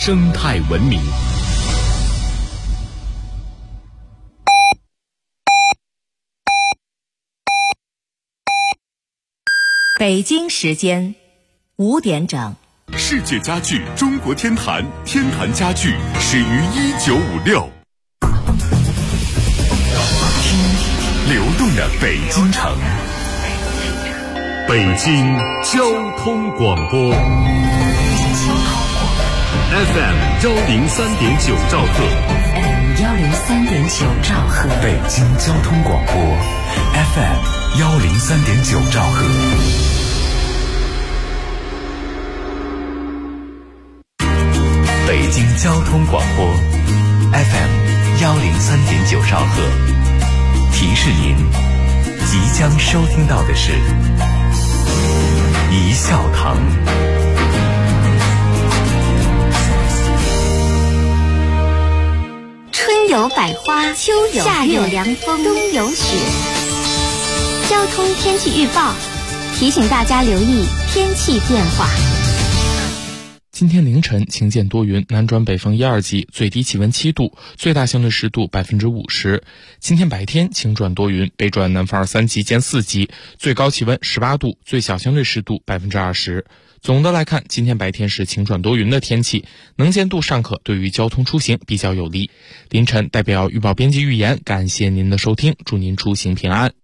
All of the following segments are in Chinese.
生态文明。 北京时间5点整。 世界家具中国天坛，天坛家具始于1956。听流动的北京城，北京交通广播 FM 103.9兆赫 103.9兆赫， 北京交通广播 FM 103.9兆赫。北京交通广播 FM 103.9兆赫，提示您即将收听到的是一笑堂。 春有百花，秋有夏有凉风，冬有雪。交通天气预报提醒大家留意天气变化。 今天凌晨晴间多云，南转北风1、2级，最低气温7度，最大相对湿度50%。今天白天晴转多云，北转南风2、3级见4级，最高气温18度，最小相对湿度20%。总的来看，今天白天是晴转多云的天气，能见度尚可，对于交通出行比较有利。凌晨代表预报编辑预言，感谢您的收听，祝您出行平安。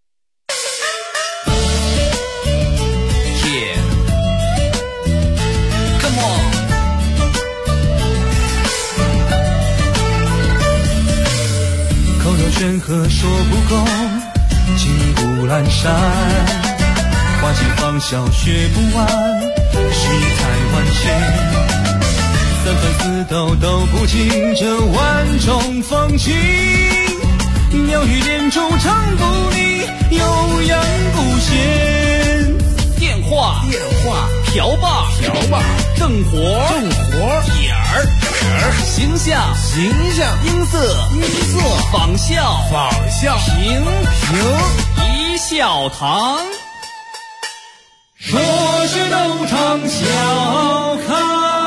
山河说不够，金谷阑珊，花间芳笑学不完，世态万千，三番四斗都不尽这万种风情，鸟语连珠唱不腻，悠扬不闲。电话瓢把正活点儿形象音色仿效平一笑堂，说是都唱笑开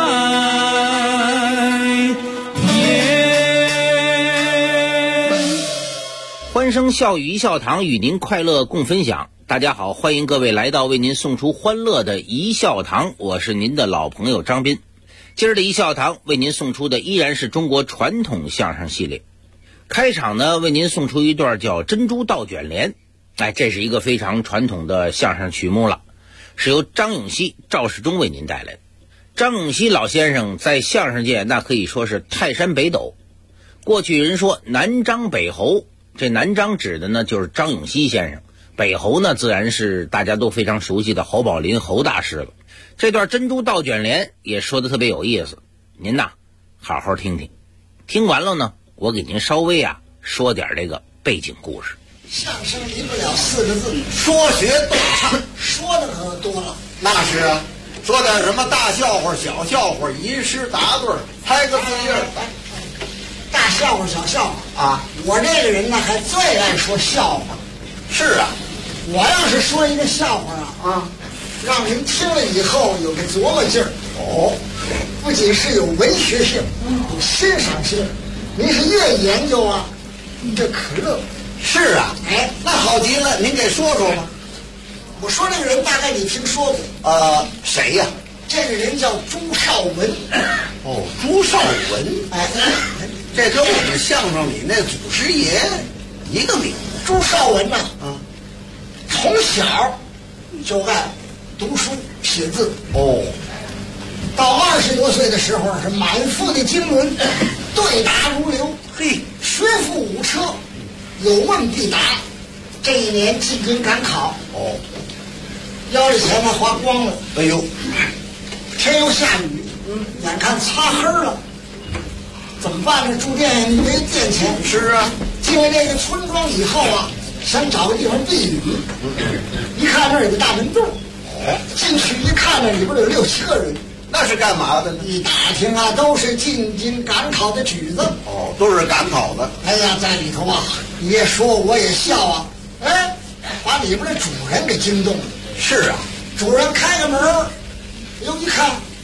颜。 欢声笑语一笑堂，与您快乐共分享。大家好，欢迎各位来到为您送出欢乐的一笑堂，我是您的老朋友张斌。今儿的一笑堂为您送出的依然是中国传统相声系列。开场呢，为您送出一段叫《珍珠倒卷帘》。这是一个非常传统的相声曲目了，是由张永熙、赵世忠为您带来的。张永熙老先生在相声界那可以说是泰山北斗。过去人说南张北侯，这南张指的呢就是张永熙先生，北侯呢自然是大家都非常熟悉的侯宝林侯大师了。这段珍珠倒卷帘也说得特别有意思，您呐好好听听。听完了呢，我给您稍微说点这个背景故事。 相声离不了4个字，说学逗唱，说的可多了。那是啊，说点什么大笑话、小笑话，吟诗答对，猜个字印儿。大笑话、小笑话啊！我这个人呢，还最爱说笑话。是啊，我要是说一个笑话让您听了以后有个琢磨劲儿，不仅是有文学性，有欣赏性，您是越研究越可乐。是啊，那好极了，您给说说吧。我说这个人大概你听说过，谁呀？这个人叫朱绍文。朱绍文，这跟我们相声里那祖师爷一个名字。朱绍文从小就爱读书写字，到20多岁的时候是满腹的经纶，对答如流，学富五车，有问必答。这一年进京赶考，腰里钱呢花光了，天又下雨，眼看擦黑了，怎么办呢？住店没店钱。是啊，进了这个村庄以后想找个地方避雨，一看那儿有个大门洞，进去一看呢，里边有6、7个人。那是干嘛的呢？一打听都是进京赶考的举子。都是赶考的。在里头你也说我也笑把里边的主人给惊动了。是啊，主人开个门，一看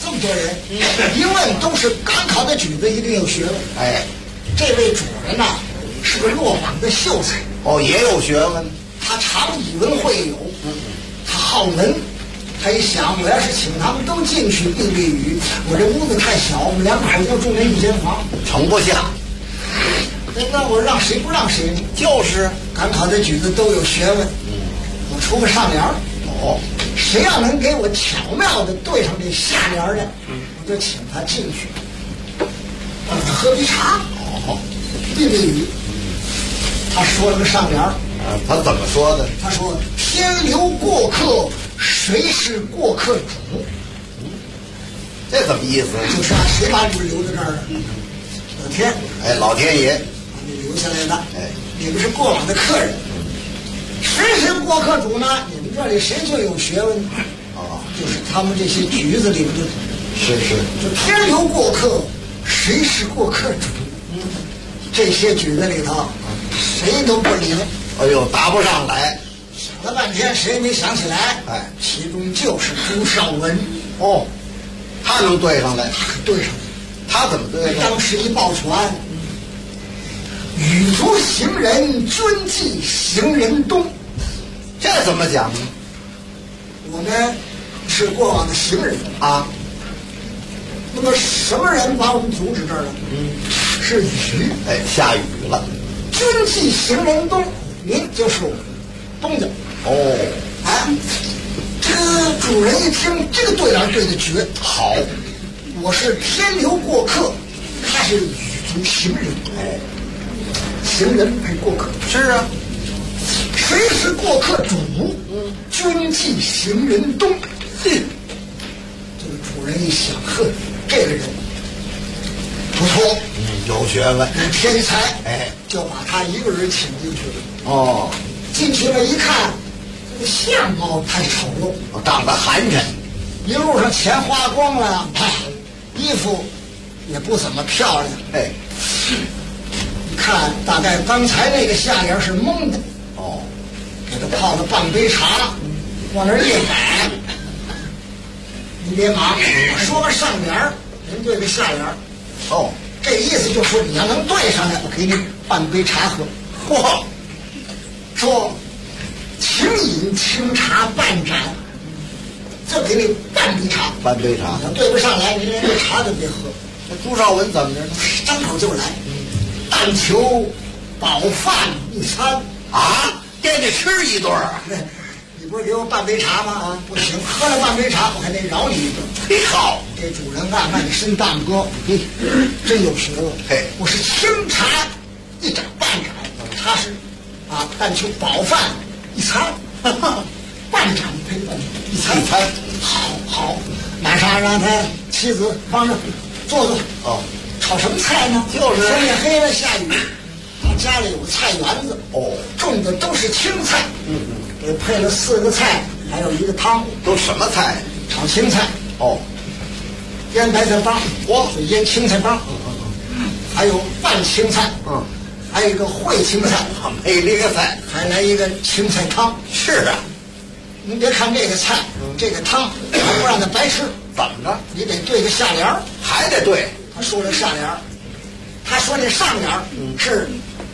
这么多人，一问都是赶考的举子，一定有学问。哎，这位主人呐，是个落榜的秀才。哦，也有学问。他常以文会友，他好文。他一想，我要是请他们都进去避避雨，我这屋子太小，我们两口就住那一间房，盛不下。那我让谁不让谁呢？就是赶考的举子都有学问。我出个上联儿。哦，谁要能给我巧妙的对上这下联的，我就请他进去，让他喝杯茶。哦，避避雨。他说了个上联儿。他怎么说的？他说：“天留过客，谁是过客主？”这怎么意思？就是谁把你们留在这儿了？老天，哎，老天爷把你留下来的。哎，你们是过往的客人。谁是过客主呢？你们这里谁最有学问？啊，就是他们这些局子里面的。是，就天留过客，谁是过客主？这些局子里头，谁都不灵。哎呦，答不上来，想了半天谁也没想起来。哎，其中就是朱绍文。哦，他能对上来？他可对上来。他怎么对上？当时一报传，羽族行人遵纪行人东。这怎么讲呢？我们是过往的行人啊。那么什么人把我们阻止这儿了？是雨。哎，下雨了。遵纪行人东。您就是东家哦，哎，这个主人一听这个对联对的绝，好，我是天留过客，他是羽族行人，哎，行人配过客，是啊，谁是过客主？遵纪行人东。这个主人一想，呵，这个人不错，有学问，有天才，哎，就把他一个人请进去了。哦，进去了一看，这个相貌太丑陋，长得寒碜，一路上钱花光了，衣服也不怎么漂亮。哎，一看大概刚才那个下联是蒙的。哦，给他泡了半杯茶，往那儿一摆。你别忙，我说个上联，您对个下联。哦，这意思就是说你要能对上来，我给你半杯茶喝。嚯！说，请饮清茶半盏，就给你半杯茶。半杯茶，要对不上来，你连这茶都别喝。那朱绍文怎么着呢？张口就来，但求饱饭一餐啊，惦记吃一顿啊。你不是给我半杯茶吗？啊，不行，喝了半杯茶，我还得饶你一顿。嘿好，这主人暗暗伸大拇哥，真有学问。嘿，我是清茶一盏半盏，他是。啊，但求饱饭一餐，半盏配半一餐。好，马上让他妻子帮着做。哦，炒什么菜呢？就是天也黑了，下雨，他家里有菜园子。哦，种的都是青菜。给配了4个菜，还有一个汤。都什么菜？炒青菜。哦，腌白菜帮。哇，腌青菜帮。还有拌青菜。还有一个烩青菜，配了一个菜，还来一个青菜汤。是啊，您别看这个菜，这个汤，还不让他白吃。怎么着？你得对个下联，还得对。他说这下联，他说这上联是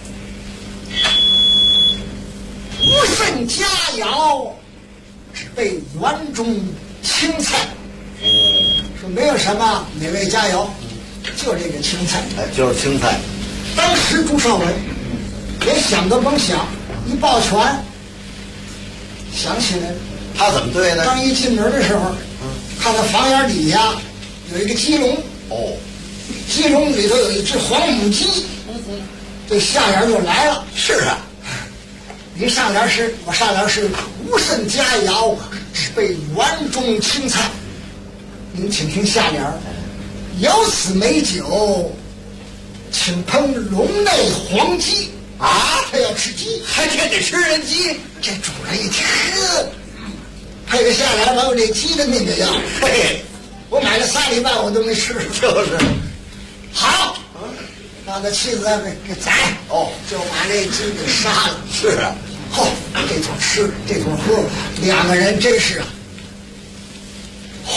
无甚佳肴，只备园中青菜。说没有什么美味佳肴，就这个青菜。哎，就是青菜。当时朱绍文连想都甭想，一抱拳，想起来了。他怎么对的？刚一进门的时候，看到房檐底下有一个鸡笼。哦，鸡笼里头有一只黄母鸡。这下联就来了。是啊，您上联是，我上联是无甚佳肴，只备园中青菜。您请听下联，有此美酒。请烹笼内黄鸡啊！他要吃鸡，还天得吃人鸡。这主人一听，配个下联，把我这鸡的命给要。嘿，我买了3礼拜，我都没吃。就是，好，让他妻子给宰。哦，就把这鸡给杀了。是啊，好，这顿吃，这顿喝，2个人真是啊，话不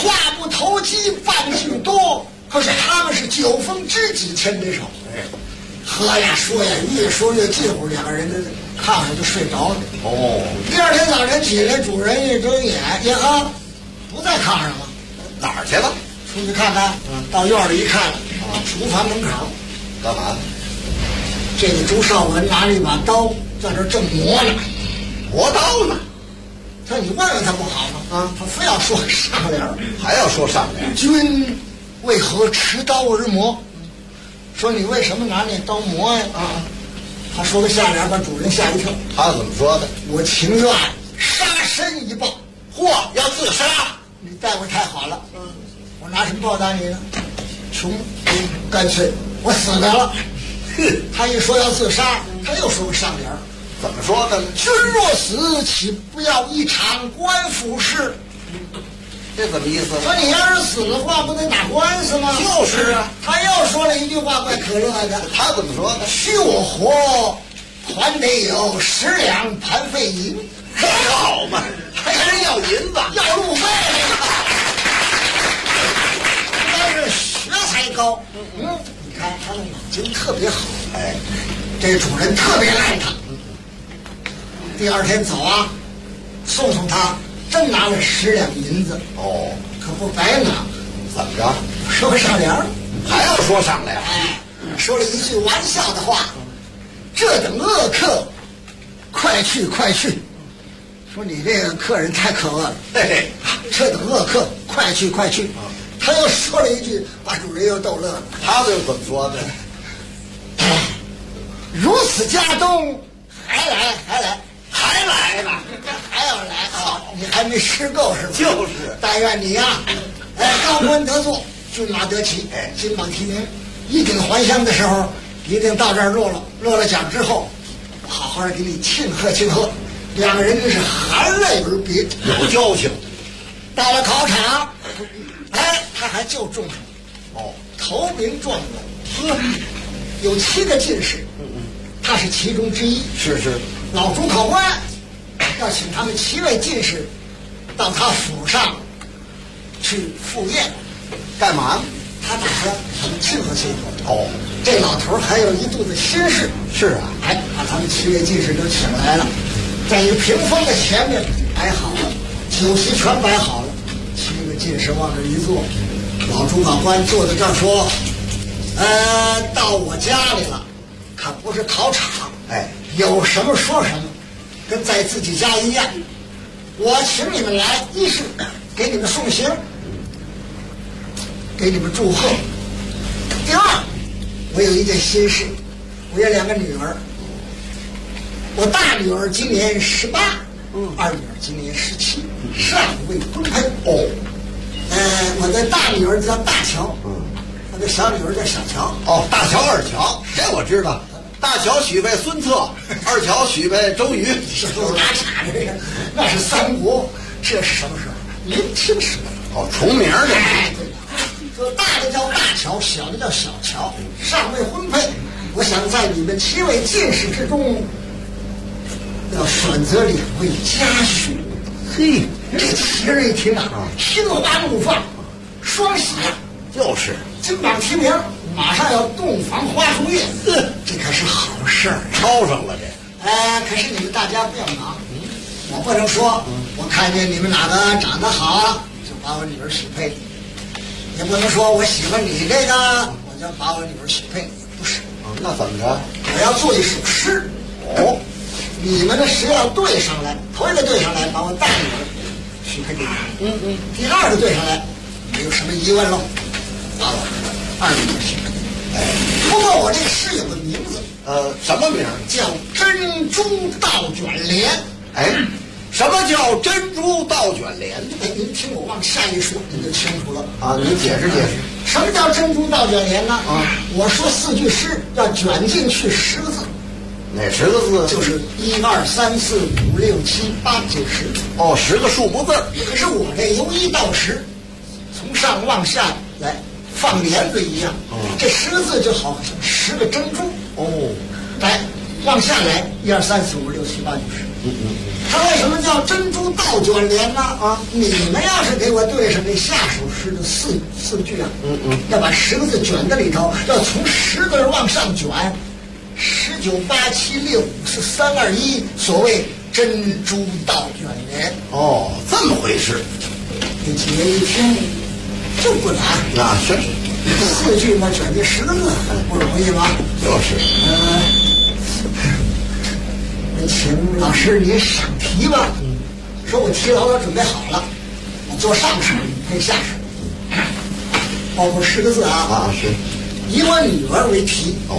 不投机半句多，可是他们是9分知己千里手。喝呀说呀，越说越近乎，两个人的炕上就睡着了。第二天早晨起来，主人一睁眼，呀呵，不在炕上了， 哪儿去了？ 出去看看。到院里一看，厨房门口干嘛？ 这个朱绍文拿着一把刀在这正磨呢。 磨刀呢？ 他你问问他不好吗？他非要说上联， 还要说上联。 君为何持刀而磨？说你为什么拿那刀磨呀？他说个下联，把主人吓一跳。 他怎么说的？ 我情愿杀身以报。 嚯，要自杀？ 你待我太好了。我拿什么报答你呢？穷，干脆我死得了。他一说要自杀，他又说个上联。 怎么说的？ 君若死，岂不要一场官府事？ 这怎么意思？ 说你要是死的话，不得打官司吗？ 就是啊。 他又说了一句话，怪可乐的。 他怎么说的？ 许我活，还得有10两盘费银。 这好嘛，还真要银子， 要路费。但是学才高。你看他的脑筋特别好。这主人特别爱他。第二天走啊，送他，真拿了10两银子。可不白拿。 怎么着？ 说个上联， 还要说上联？ 说了一句玩笑的话：这等恶客，快去快去！说你这个客人太可恶了。这等恶客，快去快去！他又说了一句，把主人又逗乐了。 他又怎么说的？ 如此家东，还来呢？还要来啊！你还没吃够是吧？ 就是。 但愿你呀，高官得坐，骏马得骑，金榜题名，衣锦还乡的时候，一定到这儿落了奖之后，我好好的给你庆贺庆贺。两个人真是含泪而别， 有交情。 到了考场，他还就中上了。头名状元，有7个进士，他是其中之一。 是。 老主考官要请他们7位进士到他府上去赴宴， 干嘛呢？ 他打算他们庆贺庆贺。这老头还有一肚子心事。 是啊。 把他们7位进士都请来了，在一个屏风的前面摆好了，酒席全摆好了。7个进士往这一坐，老主考官坐在这儿说：“到我家里了，可不是考场。有什么说什么，跟在自己家一样。我请你们来，一是给你们送行，给你们祝贺。第二，我有一件心事，我有2个女儿。我大女儿今年18，二女儿今年17，尚未婚配。我的大女儿叫大乔，我的小女儿叫小乔。 大乔二乔，这我知道。大乔许配孙策，二乔许配周瑜。 这都打岔这个，那是三国，这是什么时候？明清时代。 重名的。 说大的叫大乔，小的叫小乔，尚未婚配。我想在你们7位进士之中，要选择2位家婿。这旗人一听啊，心花怒放，双喜啊！ 就是金榜题名，马上要洞房花烛夜，这可是好事儿， 抄上了这。 可是你们大家不要忙，我不能说，我看见你们哪个长得好，就把我女儿许配你；也不能说我喜欢你这个，我就把我女儿许配你。不是， 那怎么着？ 我要做一首诗。你们的诗要对上来，头一个对上来，把我大女儿许配给你。第二个对上来，没有什么疑问喽，把我二女儿许配。不过我这个诗有个名字， 什么名？ 叫珍珠倒卷帘。 什么叫珍珠倒卷帘？ 您听我往下一说，您就清楚了啊。您解释解释， 什么叫珍珠倒卷帘呢？我说4句诗要卷进去10个字。 哪10个字？ 就是1、2、3、4、5、6、7、8、9、10。 10个数目字。 可是我这由1到10，从上往下来放帘子一样。这10个字就好像10个珍珠。来，往下来1、2、3、4、5、6、7、8、9、10。 它为什么叫珍珠倒卷帘呢？啊，你们要是给我对上这下手诗的四句啊，要把10个字卷在里头，要从10个往上卷，19、8、7、6、5、4、3、2、1，所谓珍珠倒卷帘。 哦，这么回事。 这几位一听就不难。 那是 4句嘛，卷这10个字不容易吧？ 就是。 请老师您赏题吧。说我题老早准备好了，我做上手，你配下手，包括10个字啊。 啊，是。 以我女儿为题。 哦。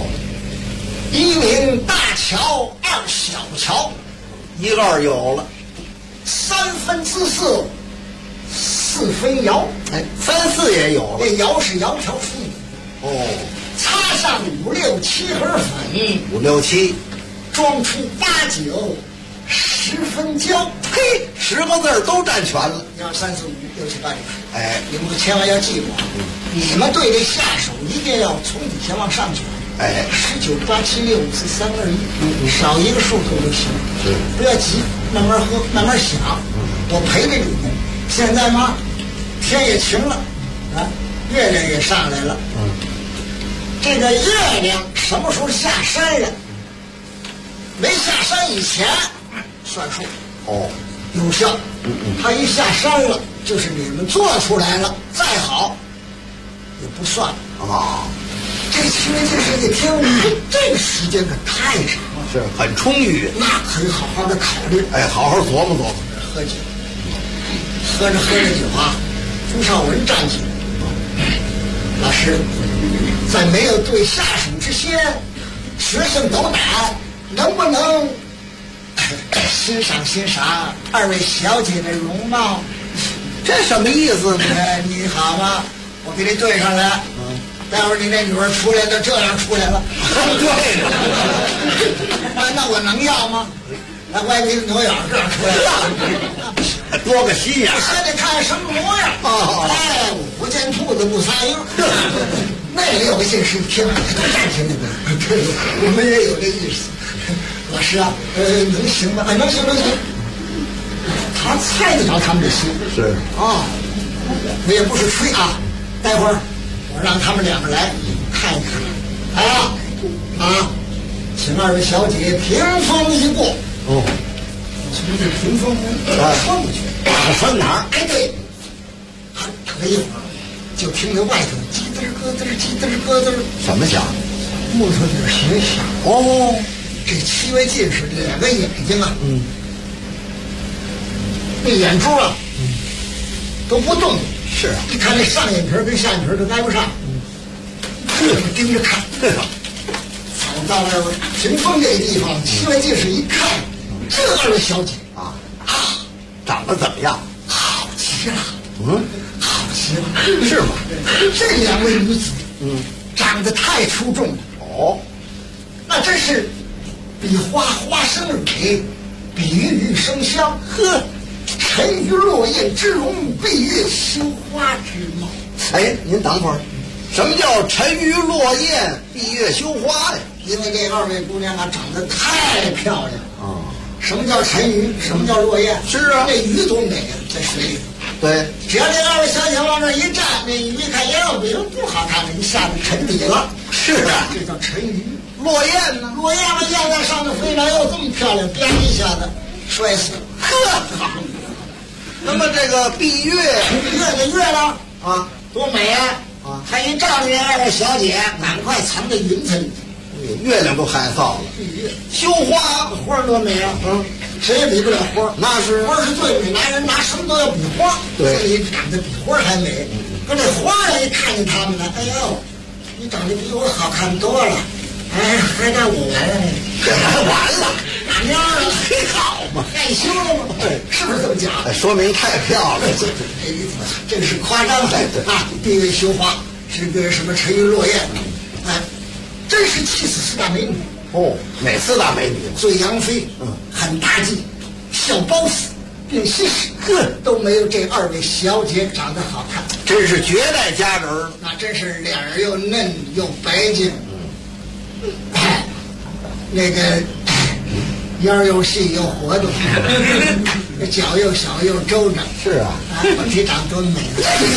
1名大乔，2小乔 ，1、2有了。 3分姿色，4分窈。 哎，3、4也有了。 这窈是窈窕淑女。 哦。 擦上5、6、7盒粉 ，5、6、7。 装出8、9、10分焦。 嘿，10个字都占全了。 1、2、3、4、5、6、7、8、9。 哎， 你们可千万要记住啊！你们对这下手一定要从底下往上卷。 哎 ，19、8、7、6、5、4、3、2、1，少一个数头就行。 是， 不要急，慢慢喝，慢慢想。我陪着你们。现在嘛，天也晴了，啊，月亮也上来了。这个月亮什么时候下山了？没下山以前算数。 哦， 有效。它一下山了，就是你们做出来了，再好也不算啊。 这7位进士一听，这个时间可太长了， 是很充裕， 那可以好好的考虑。 哎，好好琢磨琢磨。 喝酒，喝着酒啊，朱绍文站起来，老师，在没有对下手之先，学生斗胆，能不能欣赏2位小姐的容貌？ 这什么意思呢？ 你好吗？我给你对上来。待会儿你那女儿出来都这样出来了。 对了， 那我能要吗？那歪鼻子扭眼这样出来了， 多个心眼。 先得看什么模样。哎，我不见兔子不撒鹰。那6个进士听了都站起来了。对，我们也有这意思。老师啊，能行吗？哎，能行。他猜得着他们的心。 是啊，我也不是吹啊。待会儿我让他们2个来看一看。请2位小姐屏风一过。 哦， 从这屏风穿过去。 穿哪儿？ 哎，对。等了一会儿，就听着外头叽嘚咯嘚，叽嘚咯嘚。 什么响？ 木头底鞋响。 哦， 这7位进士2个眼睛啊，那眼珠啊，都不动。 是啊， 一看那上眼皮跟下眼皮都挨不上，盯着看。走到了屏风这地方，7位进士一看，这2位小姐长得怎么样？ 好极了。好极了。 是吗？ 这2位女子，长得太出众了。 哦， 那真是比花生蕊，比玉生香。呵，沉鱼落雁之容，闭月羞花之貌。 哎，您等会儿，什么叫沉鱼落雁、闭月羞花呀？ 因为这2位姑娘啊，长得太漂亮了。什么叫沉鱼？什么叫落雁？ 是啊， 那鱼多美啊，在水里。 对， 只要这2位小姐往那一站，那鱼一看也要比人不好看了，一下子沉底了。 是啊， 这叫沉鱼。 落雁呢？ 落雁了，雁在上头飞来，又这么漂亮，啪一下子摔死了。呵， 那么这个闭月的月了啊， 多美啊！他一照着这2位小姐，赶快藏在云层里。 月亮都害臊了。羞花花多美啊！谁也比不了花。 那是花是最美，拿人拿什么都要比花。 对， 所以长得比花还美。可这花儿一看见他们了，哎呦，你长得比我好看多了。哎，还让我完了呢？ 这还完了？ 哪样了？ 好嘛， 害羞了吗？ 对， 是不是这么讲？ 说明太漂亮了。 这个是夸张的啊！闭月羞花，这个什么沉鱼落雁，哎，真是气死4大美女。 哪4大美女？ 醉杨妃，很大计，小褒姒，并西施，都没有这2位小姐长得好看， 真是绝代佳人。 那真是脸儿又嫩又白净。那个腰又细又活动，脚又小又周长。 是啊， 我这长多美！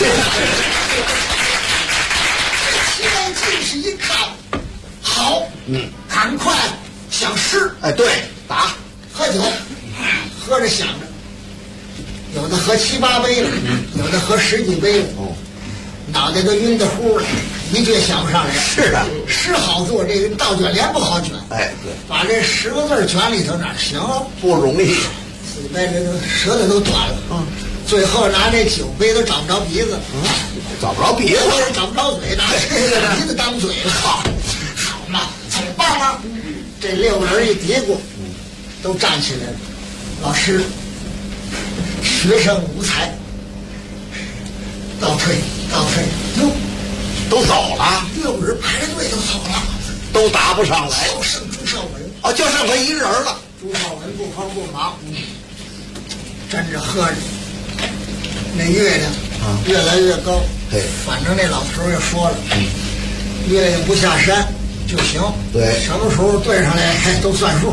西门进士一看，好，赶快想诗。 哎，对，打喝酒，喝着想着，有的喝7、8杯了，有的喝10几杯了。 哦， 脑袋都晕得乎了，一句想不上来。 是啊， 诗好做，这个倒卷帘不好卷。 哎，对， 把这10个字卷里头哪行？ 不容易。 嘴巴这都舌头都短了。最后拿这酒杯都找不着鼻子。 找不着鼻子， 找不着嘴，拿这个鼻子当嘴了。好嘛，怎么办啊？这6个人一嘀咕，都站起来了。老师，学生无才，倒退。哟， 都走了 ，6个人排着队都走了， 都打不上来。 就剩朱绍文。 哦，就剩他一人了。 朱绍文不慌不忙，站着喝着。那月亮越来越高，反正那老头也说了，月亮不下山就行， 对， 什么时候对上来都算数。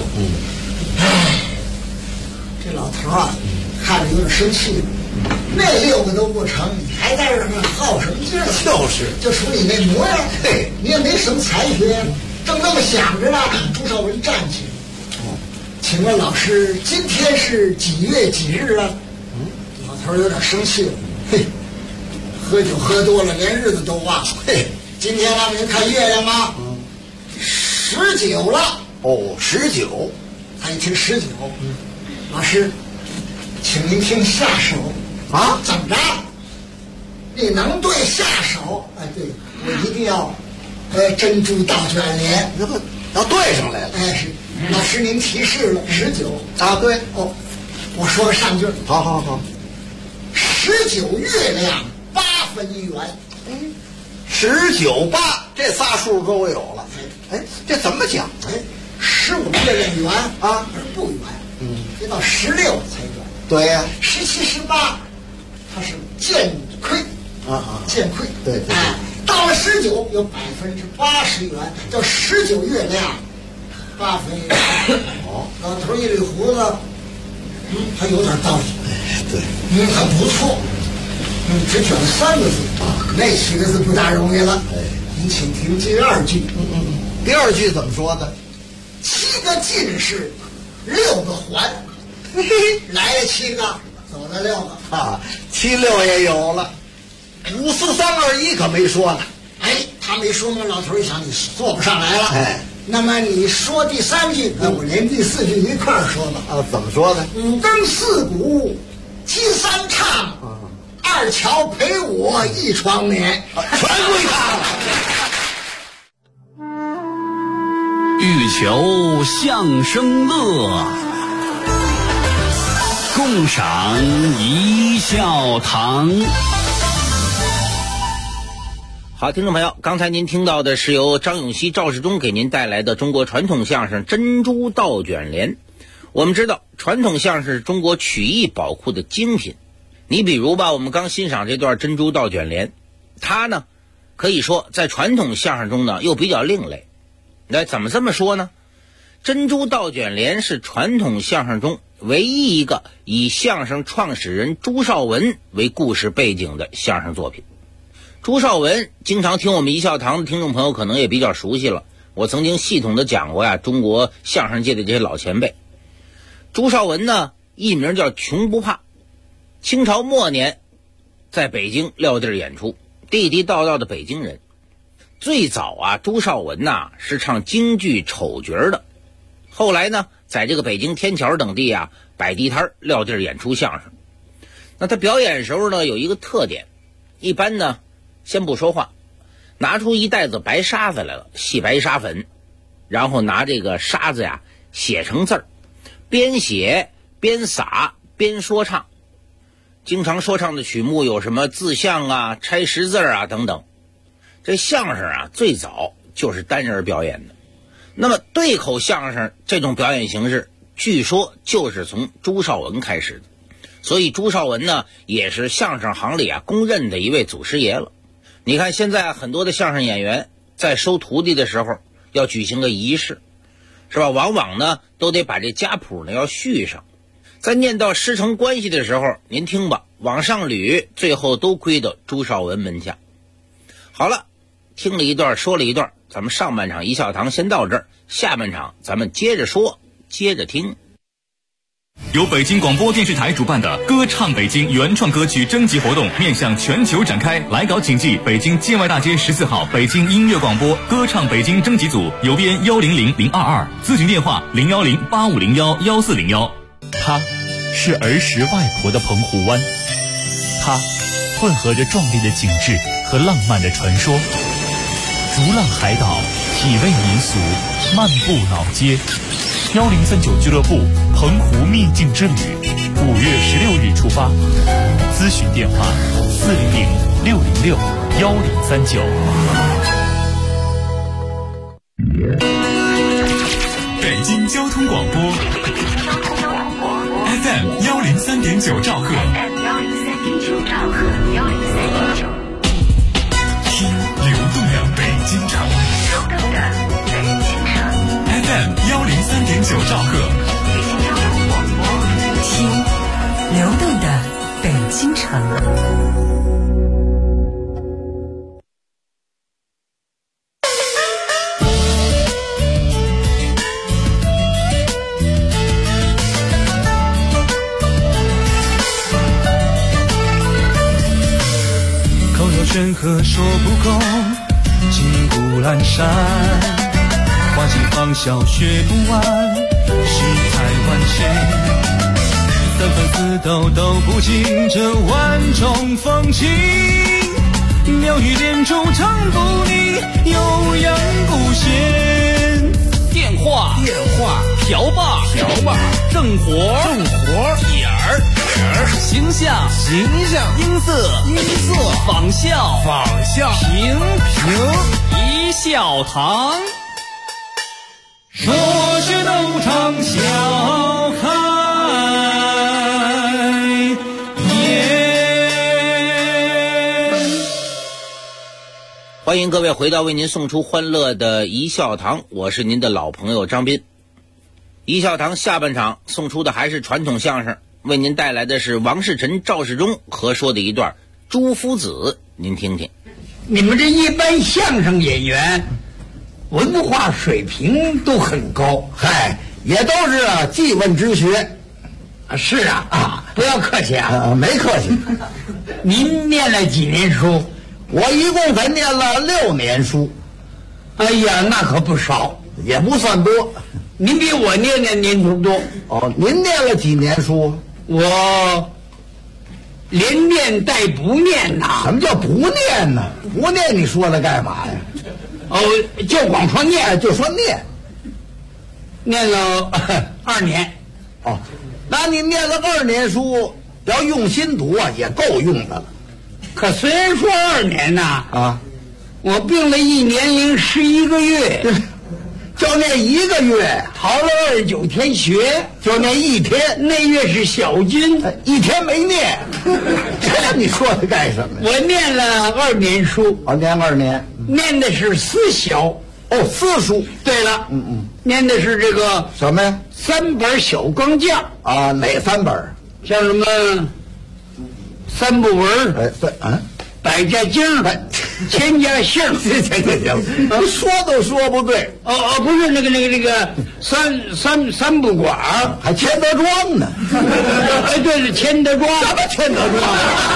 这老头啊，看着有点生气了。那6个都不成，你还在这儿耗什么劲儿？就属你那模样，你也没什么才学。正那么想着呢，朱绍文站起来，请问老师，今天是几月几日啊？老头有点生气了，喝酒喝多了，连日子都忘了。今天咱们看月亮吗？19了。 哦，19。 他一听19，老师，请您听下手啊？ 怎么着？你能对下手？哎，对，我一定要，珍珠倒卷帘， 那不要对上来了？ 哎，是。老师您提示了19 啊？对。 哦，我说个上句。 好。 19月亮8分圆。 19、8这仨数都有了。哎，这怎么讲 ？15月亮圆啊， 而不圆。得到16才圆。 对呀。 17、18，它是渐亏渐亏。 对。 到了19有80%圆，叫19月亮8分圆。老头一捋胡子，还有点道理。 对。 很不错。只选了3个字那7个字不大容易了。您请听第2句。 第2句怎么说的 ？7个进士，6个还。来了7个，走了6个啊，7、6也有了。5、4、3、2、1可没说呢。 他没说嘛，老头一想，你做不上来了。那么你说第3句，那我连第4句一块儿说吧。 怎么说呢 ？5更4鼓击3唱，2桥陪我1床眠， 全归他了。 欲求相声乐，共赏一笑堂。 好，听众朋友，刚才您听到的是由张永熙、赵世忠给您带来的中国传统相声《珍珠倒卷帘》。我们知道，传统相声是中国曲艺宝库的精品。你比如吧，我们刚欣赏这段《珍珠倒卷帘》，它呢，可以说在传统相声中呢又比较另类。那怎么这么说呢？《珍珠倒卷帘》是传统相声中唯一一个以相声创始人朱绍文为故事背景的相声作品。朱绍文经常听我们一笑堂的听众朋友可能也比较熟悉了，我曾经系统的讲过中国相声界的这些老前辈。朱绍文呢，艺名叫穷不怕，清朝末年在北京撂地演出，地地道道的北京人。最早朱绍文是唱京剧丑角的，后来呢，在这个北京天桥等地摆地摊撂地演出相声。那他表演时候呢，有一个特点，一般呢先不说话，拿出一袋子白沙子来了，细白沙粉，然后拿这个沙子写成字儿，边写边撒边说唱。经常说唱的曲目有什么自相拆识字等等。这相声最早就是单人表演的。那么对口相声这种表演形式，据说就是从朱绍文开始的。所以朱绍文呢，也是相声行里公认的一位祖师爷了。你看现在很多的相声演员在收徒弟的时候要举行个仪式， 是吧？往往呢都得把这家谱呢要续上。在念到师承关系的时候，您听吧，往上捋，最后都归到朱绍文门下。好了，听了一段，说了一段，咱们上半场一笑堂先到这儿，下半场咱们接着说，接着听。 由北京广播电视台主办的歌唱北京原创歌曲征集活动面向全球展开，来稿请寄北京街外大街14号北京音乐广播歌唱北京征集组，邮编100022，咨询电话01085011401。 它是儿时外婆的澎湖湾，它混合着壮丽的景致和浪漫的传说。逐浪海岛，体味民俗，漫步老街。1039俱乐部澎湖秘境之旅，5月16日出发，咨询电话400-606-1039。 北京交通广播 FM 103.9兆赫，听流动的北京城。FM 103.9兆赫， 听流动的北京城。 口有悬河说不够，金谷阑珊。花季芳笑学不完，世态万千。三分四斗斗不尽这万种风情。妙语连珠唱不腻，悠扬古弦。 电话瓢把正活点儿形象音色仿效平一笑堂。 说学逗唱笑开颜。 欢迎各位回到为您送出欢乐的一笑堂，我是您的老朋友张斌。一笑堂下半场送出的还是传统相声，为您带来的是王世臣、赵世忠合说的一段朱夫子，您听听。 你们这一般相声演员文化水平都很高， 嗨，也都是记问之学。 是啊，不要客气啊， 没客气。 您念了几年书？ 我一共才念了6年书。 哎呀，那可不少， 也不算多。 您比我念的年头多。 哦，您念了几年书？ 我连念带不念呐。 什么叫不念呢？不念你说它干嘛呀？ 哦，就光说念， 就说念， 念了2年。 哦，那你念了2年书，要用心读啊，也够用的了。 可虽然说2年呐， 我病了1年零11个月， 就念1个月， 逃了29天学， 就念1天。 那月是小军 ，1天没念。这你说它干什么呀？ 我念了2年书。 念2年， 念的是私小。 私书。 对了，念的是这个什么呀 ？3本小钢架啊。哪3本？ 像什么3部文百家经、千家姓。 行，说都说不对。 不是那个三不管， 还钱德庄呢。 哎，对了，钱德庄。 什么钱德庄？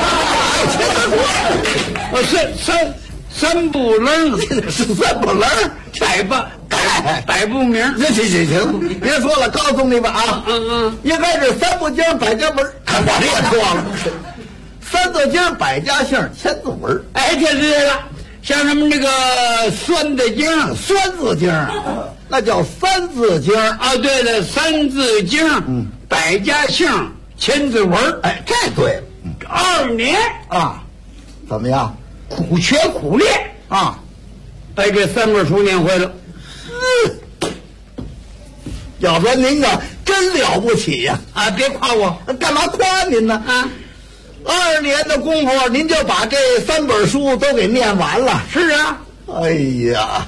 钱德庄。三不楞是3不楞， 百部名。 行，别说了，告诉你吧啊，应该是3部经百家文。我这也错了。3字经百家姓千字文。 哎，对了，像什么这个酸字经、 酸字经，那叫3字经啊。对了，3字经，百家姓千字文。 哎，这对。 2年啊，怎么样？ 苦学苦练啊， 把这3本书念会了。 要说您可真了不起呀！ 别夸我， 干嘛夸您呢？ 2年的功夫，您就把这3本书都给念完了。 是啊， 哎呀，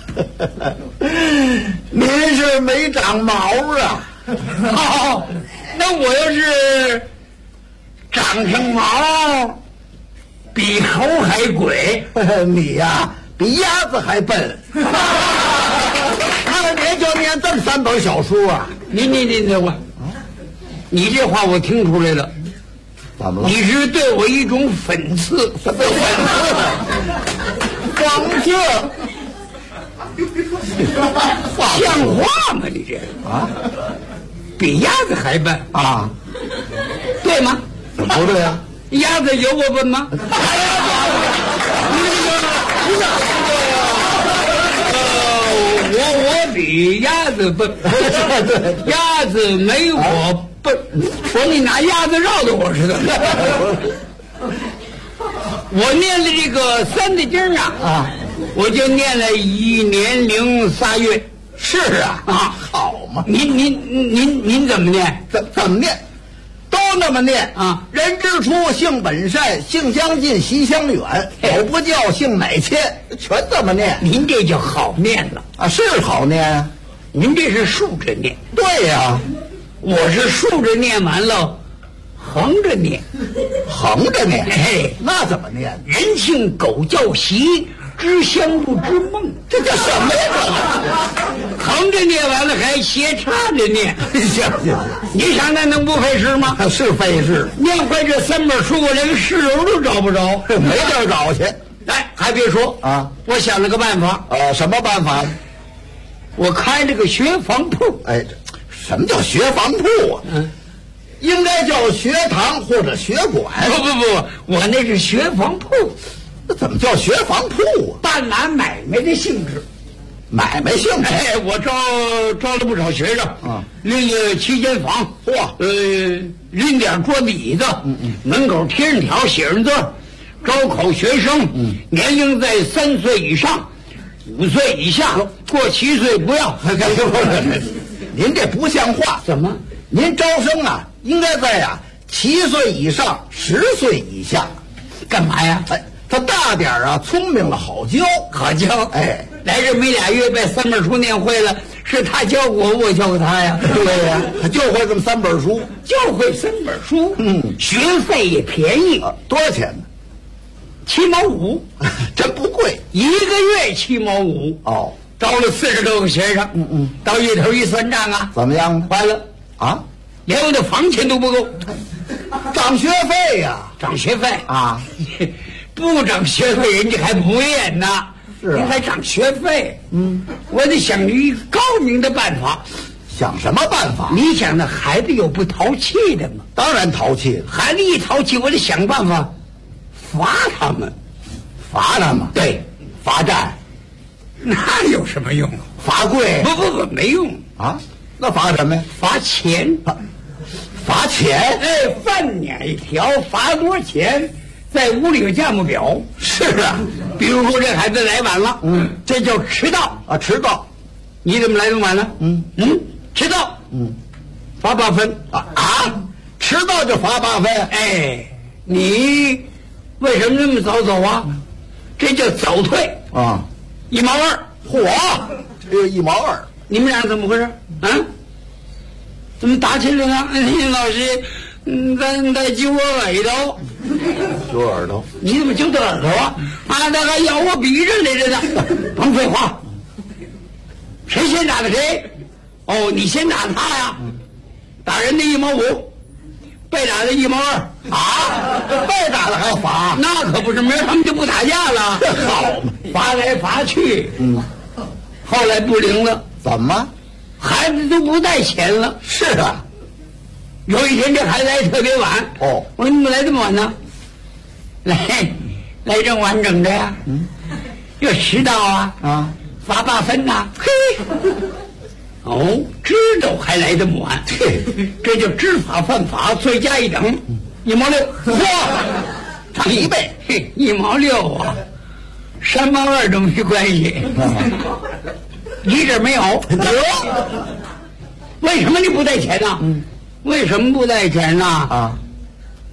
您是没长毛啊？ 哦，那我要是长上毛，比猴还鬼。 你呀，比鸭子还笨。那年就念这么3本小书啊？ 你等会儿，你这话我听出来了。 怎么了？ 你是对我一种讽刺， 讽刺， 像话吗？你这啊， 比鸭子还笨啊？ 对吗？ 怎么不对啊？ 鸭子有我笨吗？我比鸭子笨，鸭子没我笨。说你拿鸭子绕着我似的。我念了这个《三字经》啊，我就念了1年零3月。 是啊，好嘛！ 您怎么念？ 怎么念？都那么念啊！ 人之初，性本善，性相近，习相远。有不教，性乃迁，全这么念。 您这就好念了啊，是好念啊。 您这是竖着念。 对呀， 我是竖着念完了，横着念。 横着念？ 哎， 那怎么念？ 人性狗叫习，知乡不知梦。 这叫什么呀？ 横着念完了还斜插着念。 行， 你想那能不费事吗？ 是费事。 念坏这3本书，我连事由都找不着， 没地儿找去。 哎，还别说啊， 我想了个办法。 什么办法？ 我开了个学房铺。 哎，什么叫学房铺啊？应该叫学堂或者学馆。 不，我那是学房铺。 那怎么叫学房铺啊？ 半拿买卖的性质。 买卖性质？ 哎，我招了不少学生啊，另有7间房，拎点桌子椅子，门口贴上条写上字，招考学生，年龄在3岁以上，5岁以下，过7岁不要。 您这不像话！ 怎么？ 您招生啊，应该在7岁以上10岁以下。 干嘛呀？ 哎，他大点啊，聪明了好教， 好教。 哎， 来这没2月把3本书念会了，是他教我教给他呀。 对呀，他就会这么3本书， 就会3本书。学费也便宜， 多少钱呢 ？7毛5， 真不贵 ，1个月7毛5。 哦， 招了40多个学生，到月头一算账啊， 怎么样？ 坏了啊， 连我的房钱都不够， 涨学费呀， 涨学费啊， 不涨学费人家还不愿呢。 是您还涨学费？我得想一个高明的办法。 想什么办法？ 你想那孩子有不淘气的吗？ 当然淘气了。 孩子一淘气，我得想办法罚他们。 罚他们？ 对， 罚站。 那有什么用？ 罚跪？ 不，没用啊。那罚什么呀？ 罚钱。 罚钱？ 哎，饭点一条，罚多少钱？在屋里有价目表。 是啊， 比如说这孩子来晚了，这叫迟到啊，迟到。 你怎么来这么晚呢？迟到，罚8分啊，迟到就罚8分。 哎，你为什么那么早走啊？这叫早退啊 ，1毛2。 嚯，这1毛2。 你们俩怎么回事？怎么打起来了？老师，再揪我耳朵。 揪耳朵？ 你怎么揪他耳朵啊？那还咬我鼻子来着呢！甭废话，谁先打的谁？哦，你先打他呀？打人的1毛5，被打的1毛2 啊！被打的还要罚？ 那可不是，明儿他们就不打架了。 好， 罚来罚去。后来不灵了。 怎么？ 孩子都不带钱了。 是啊。 有一天这孩子来特别晚。 哦， 我说你们来这么晚呢？来这么晚整的呀？又迟到啊？罚8分呐。嘿，哦，知道还来这么晚？这就知法犯法，罪加一等，1毛6。哇， 涨1倍 ，1毛6啊，3毛2都没关系。一点没有。为什么你不带钱呢？为什么不带钱呢？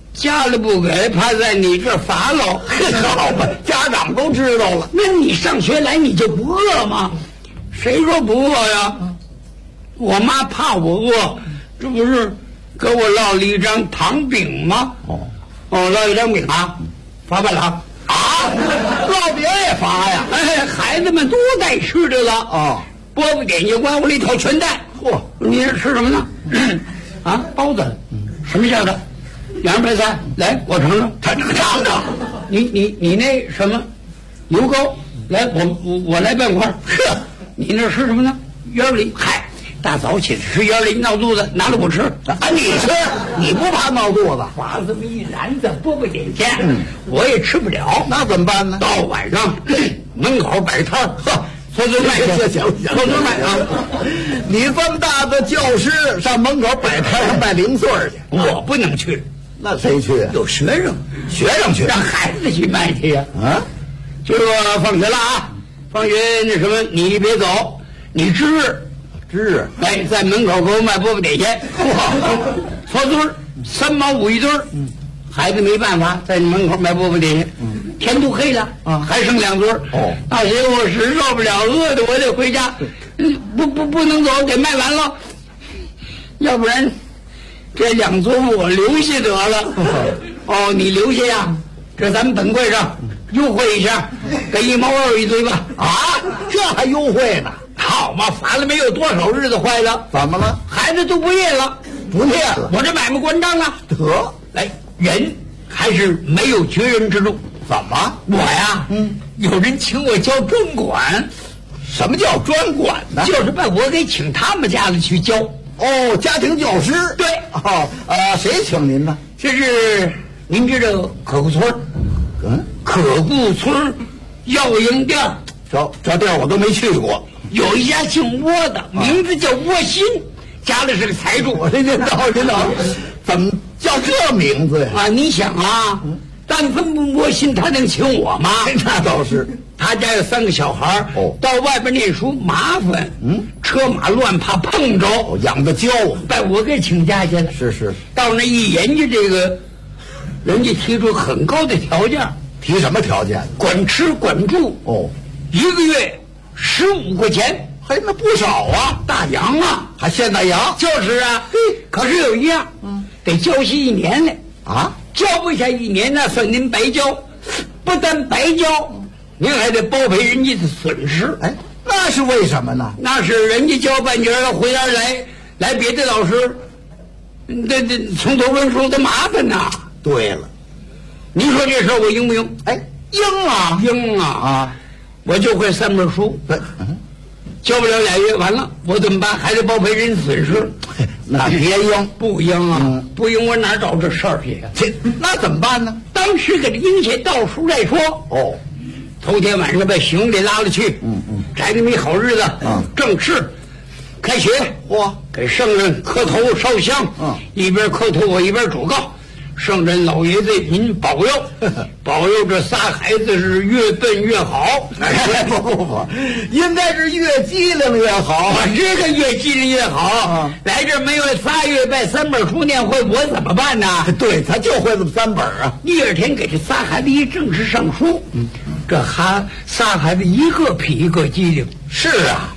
家里不给，怕在你这儿罚喽。 好吧，家长都知道了。 那你上学来你就不饿吗？谁说不饿呀？我妈怕我饿，这不是给我烙了一张糖饼吗？烙一张饼啊，罚半糖啊， 烙饼也罚呀？ 哎，孩子们多带吃的了啊， 饽饽点心关我里头全带。 嚯， 你是吃什么呢？啊，包子，什么馅的？羊肉白菜，来，我尝尝，尝尝。你那什么，油糕，来，我来半块。呵，你那吃什么呢？圆梨，嗨，大早起来吃圆梨闹肚子，拿来我吃。 啊，你吃，你不怕闹肚子？ 划这么一篮子饽饽点心，我也吃不了。 那怎么办呢？ 到晚上门口摆摊儿，呵。搓搓卖去，搓搓卖啊！ 你这么大个教师，上门口摆摊上卖零碎去， 我不能去。 那谁去？ 有学生去，让孩子去卖去呀。 啊， 就说放学了啊，放学那什么，你别走，你值日，哎，在门口给我卖饽饽点心，搓堆儿3毛5一堆儿。孩子没办法，在你门口卖饽饽点心。天都黑了啊，还剩2堆儿。大姐，我实受不了，饿的我得回家。不能走，得卖完了，要不然这2堆我留下得了。你留下呀？这咱们本柜上优惠一下，给1毛2一堆吧。 啊，这还优惠呢？ 好嘛，罚了没有多少日子坏了。 怎么了？ 孩子都不念了，我这买卖关张啊。 得， 来，人还是没有绝人之路。 怎么？ 我呀，有人请我教专管。 什么叫专管呢？ 就是把我给请他们家里去教。 家庭教师。 对。 谁请您呢？ 这是您知道可顾村？可顾村药营店。 这地儿我都没去过。 有一家姓窝的，名字叫窝心，家里是个财主。 我这领导，怎么叫这名字呀？ 你想啊。但分不窝心，他能请我吗？ 那倒是。 他家有3个小孩到外边念书麻烦，车马乱怕碰着， 养得娇， 把我给请家去了。 是。 到那一研究这个，人家提出很高的条件。 提什么条件？ 管吃管住。1个月15块钱， 嘿，那不少啊， 大洋啊， 还现大洋。 就是啊，可是有一样，得交下1年来啊。 交不下1年，那算您白交，不但白交，您还得包赔人家的损失。 哎，那是为什么呢？ 那是人家交半截了，回来来别的老师，这从头论述，他麻烦呐。 对了， 您说这事我应不应？ 哎，应啊！ 我就会3本书，交不了2月，完了我怎么办？还得包赔人损失。 那别应， 不应啊！不应，我哪找这事儿去呀？ 那怎么办呢？ 当时给这应下道书再说。头天晚上把行李拉了去，摘那么一好日子，正式开学。给圣人磕头烧香，一边磕头我一边祷告。圣人老爷子您保佑，保佑这仨孩子是越笨越好。 不，应该是越机灵越好。 这个越机灵越好。来这没有3月拜3本书念会，我怎么办呢？ 对，他就会这么3本啊。 第2天给这仨孩子一正式上书，这仨孩子一个比一个机灵。 是啊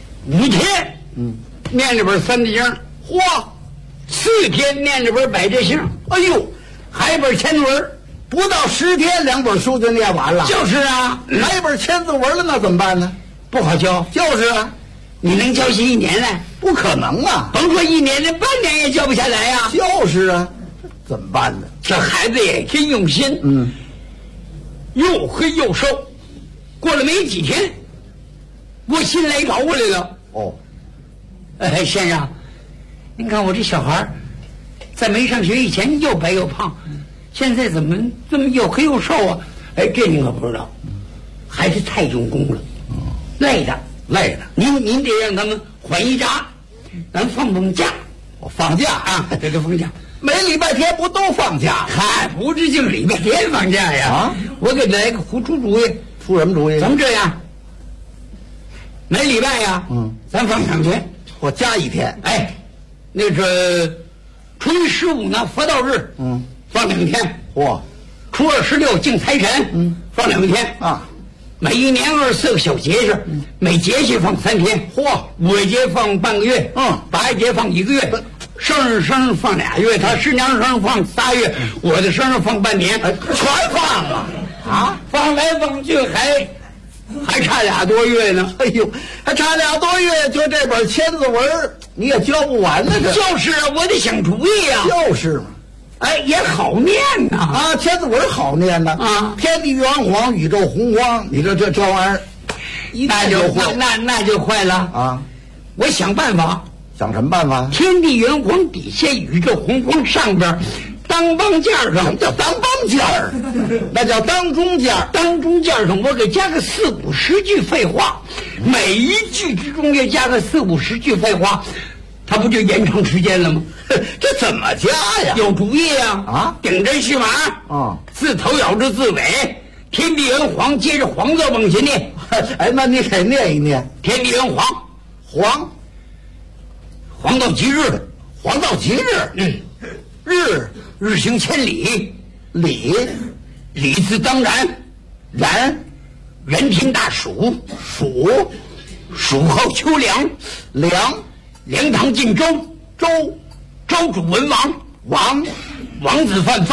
，5天，念这本《三字经》，4天念这本《百家姓》， 哎呦， 还一本《千字文》， 不到10天2本书就念完了。 就是啊， 还一本千字文了，那怎么办呢？ 不好教。 就是啊， 你能教下1年来？ 不可能啊！ 甭说1年，连半年也教不下来呀。 就是啊，怎么办呢？ 这孩子也真用心，又黑又瘦。过了没几天，我新来找我来了。先生。您看我这小孩，在没上学以前又白又胖，现在怎么这么又黑又瘦啊？这您可不知道，孩子太用功了，累的。您得让他们缓一闸，咱放假。 放假啊，这个放假， 每礼拜天不都放假？ 嗨，不是净礼拜天放假呀！我给来个胡出主意。 出什么主意？ 咱们这样，每礼拜呀，咱放2天， 我加1天。 那个初一15呢，佛道日， 放2天。 嚯， 初二16敬财神，放2天啊。 每一年24个小节日，每节气放3天。 嚯 ，5月节放半个月，8月节放1个月，生日放2月，他师娘生日放3月，我的生日放半年，全放了啊！放来放去还差2多月呢。 哎呦，还差2多月，就这本千字文你也教不完呢。这就是啊，我得想主意啊。 就是嘛。 哎，也好念呐啊！千字文好念呐啊！ 天地圆黄，宇宙洪荒，你这玩意儿， 那就坏了啊！ 我想办法， 想什么办法？ 天地圆黄底下宇宙洪荒上边，当帮件上。 什么叫当帮件儿？那叫当中件儿。 当中件上我给加个4、50句废话，每一句之中要加个4、50句废话，它不就延长时间了吗？ 这怎么加呀？ 有主意啊！ 啊， 顶针续马啊， 字头咬着字尾，天地圆黄，接着黄字往前念。 哎，那你给念一念。 天地圆黄，黄道吉日， 黄道吉日， 日行千里，礼字当然，人天大暑，暑后秋凉，凉堂进周主文王子犯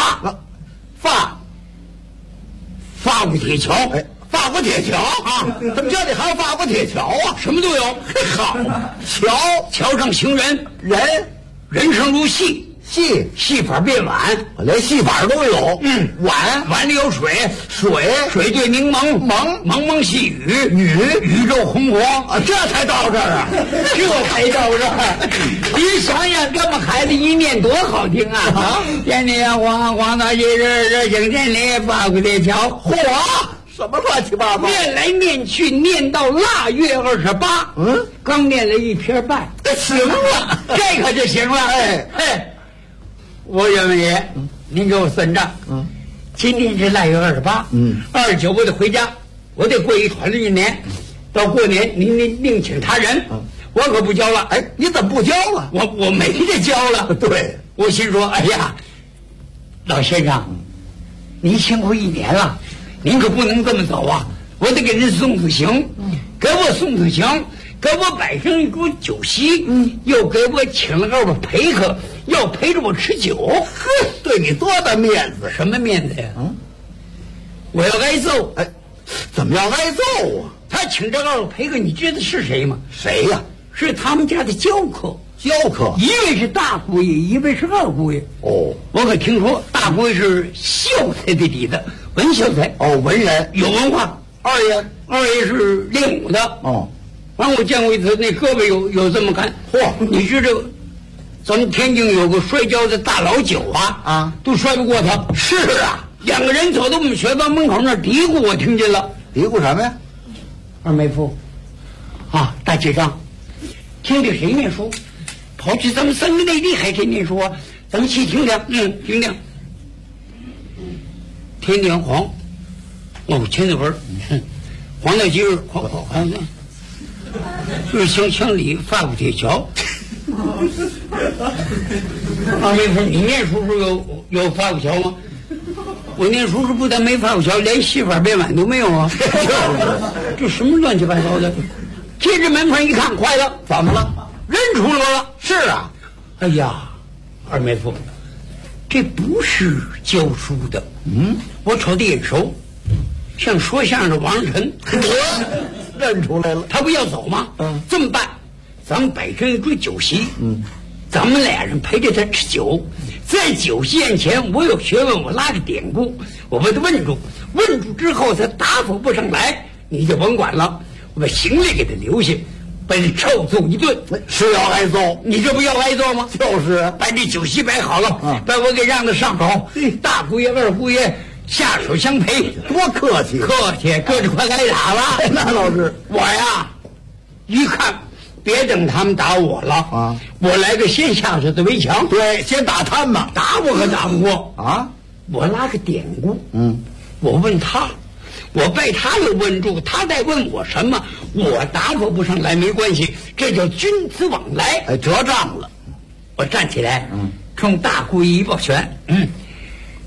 发过铁桥， 发过铁桥啊！怎么叫你还发过铁桥啊？ 什么都有。 好， 桥上行人生如戏法变碗， 我连戏法都有。 碗里有水对柠檬，蒙细雨，宇宙洪荒啊！这才到这儿啊！ 你想想，这么孩子一念多好听啊！天地圆黄，黄道吉日，日行千里，发过铁桥。 嚯！什么乱七八糟？ 念来念去，念到腊月28。刚念了1篇半， 行了， 这可就行了。哎。我认为，您给我算账。今天是腊月28。29我得回家，我得过一团圆年。到过年您另请他人，我可不交了。 哎，你怎么不交了？ 我没得交了。 对， 我心说，哎呀，老先生，您辛苦1年了，您可不能这么走啊！我得给人送次行，给我送次行。给我摆上一桌酒席，又给我请了2位陪客，要陪着我吃酒。 对你多大面子？ 什么面子呀？我要挨揍。 哎，怎么要挨揍啊？ 他请这2位陪客，你知道是谁吗？ 谁呀？ 是他们家的教客。一位是大姑爷，一位是2姑爷。我可听说大姑爷是秀才的底子，文秀才。 文人有文化。二爷是练武的。完，我见过一次，那胳膊有这么干。你知道，咱们天津有个摔跤的大老九啊，都摔不过他。 是啊 ，2个人走到我们学校门口那儿嘀咕，我听见了。 嘀咕什么呀？ 二妹夫，大姐丈，听听谁念书？跑去咱们3个内地还谁念书啊？咱们去听听，听听。天地黄，千字文，黄道吉日，黄。日行千里，发过铁桥。二妹夫，你念书时有发过桥吗？我念书时不但没发过桥，连戏法变碗都没有啊！这什么乱七八糟的？接着门缝一看，坏了， 怎么了？ 认出来了。 是啊， 哎呀，二妹夫，这不是教书的。我瞅他眼熟，像说相声的王世臣。 认出来了， 他不要走吗？这么办，咱们摆上一桌酒席，咱们2人陪着他吃酒，在酒席宴前，我有学问，我拉个典故，我把他问住之后，他答复不上来，你就甭管了，我把行李给他留下，把他臭揍一顿。 是要挨揍， 你这不要挨揍吗？ 就是把这酒席摆好了，把我给让他上口，大姑爷2姑爷下手相陪， 多客气， 这就快该打了。 那老师， 我呀，一看，别等他们打我了我来个先下手的围墙。 对，先打他们， 打我可打不过啊！ 我拉个典故，我问他，我被他又问住，他再问我什么，我答复不上来没关系，这叫君子往来。 折账了。 我站起来，冲大姑爷一抱拳，